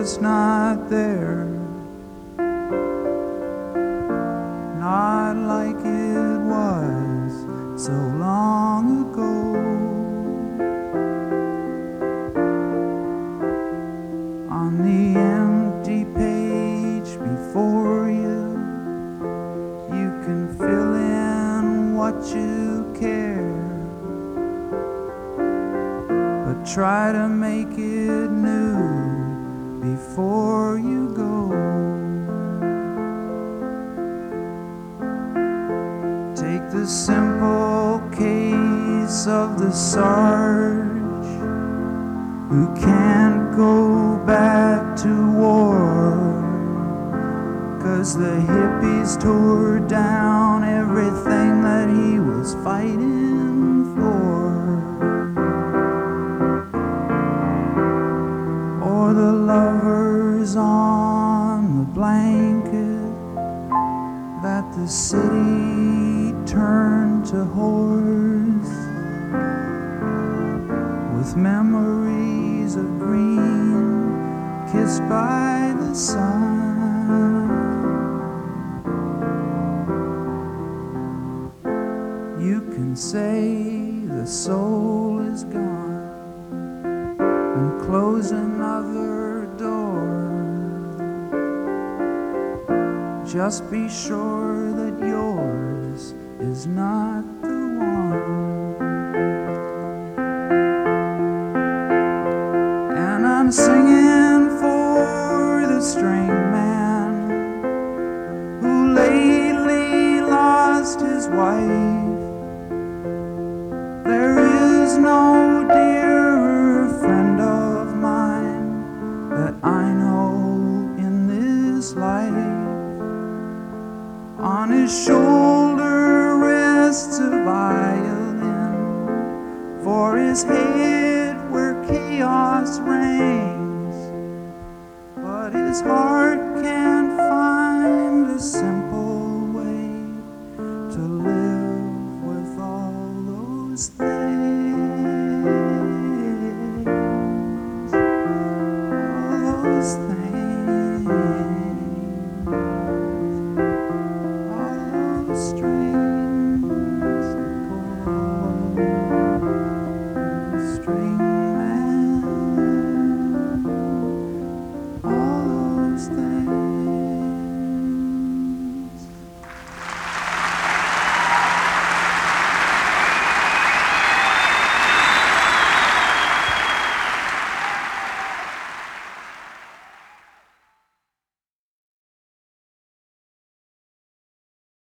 just not there. Not like it was so long ago. On the empty page before you, you can fill in what you care, but try to make it new before you go. Take the simple case of the sarge who can't go back to war, 'cause the hippies tore down everything that he was fighting for. Or the lovers on the blanket that the city turned to whores, with memories of green kissed by the sun. You can say the soul is gone and close another door. Just be sure that yours is not the one. And I'm singing for the string man who lately lost his wife. There is no dearer friend of mine that I know in this life. On his shoulder rests a violin, for his head where chaos reigns, but his heart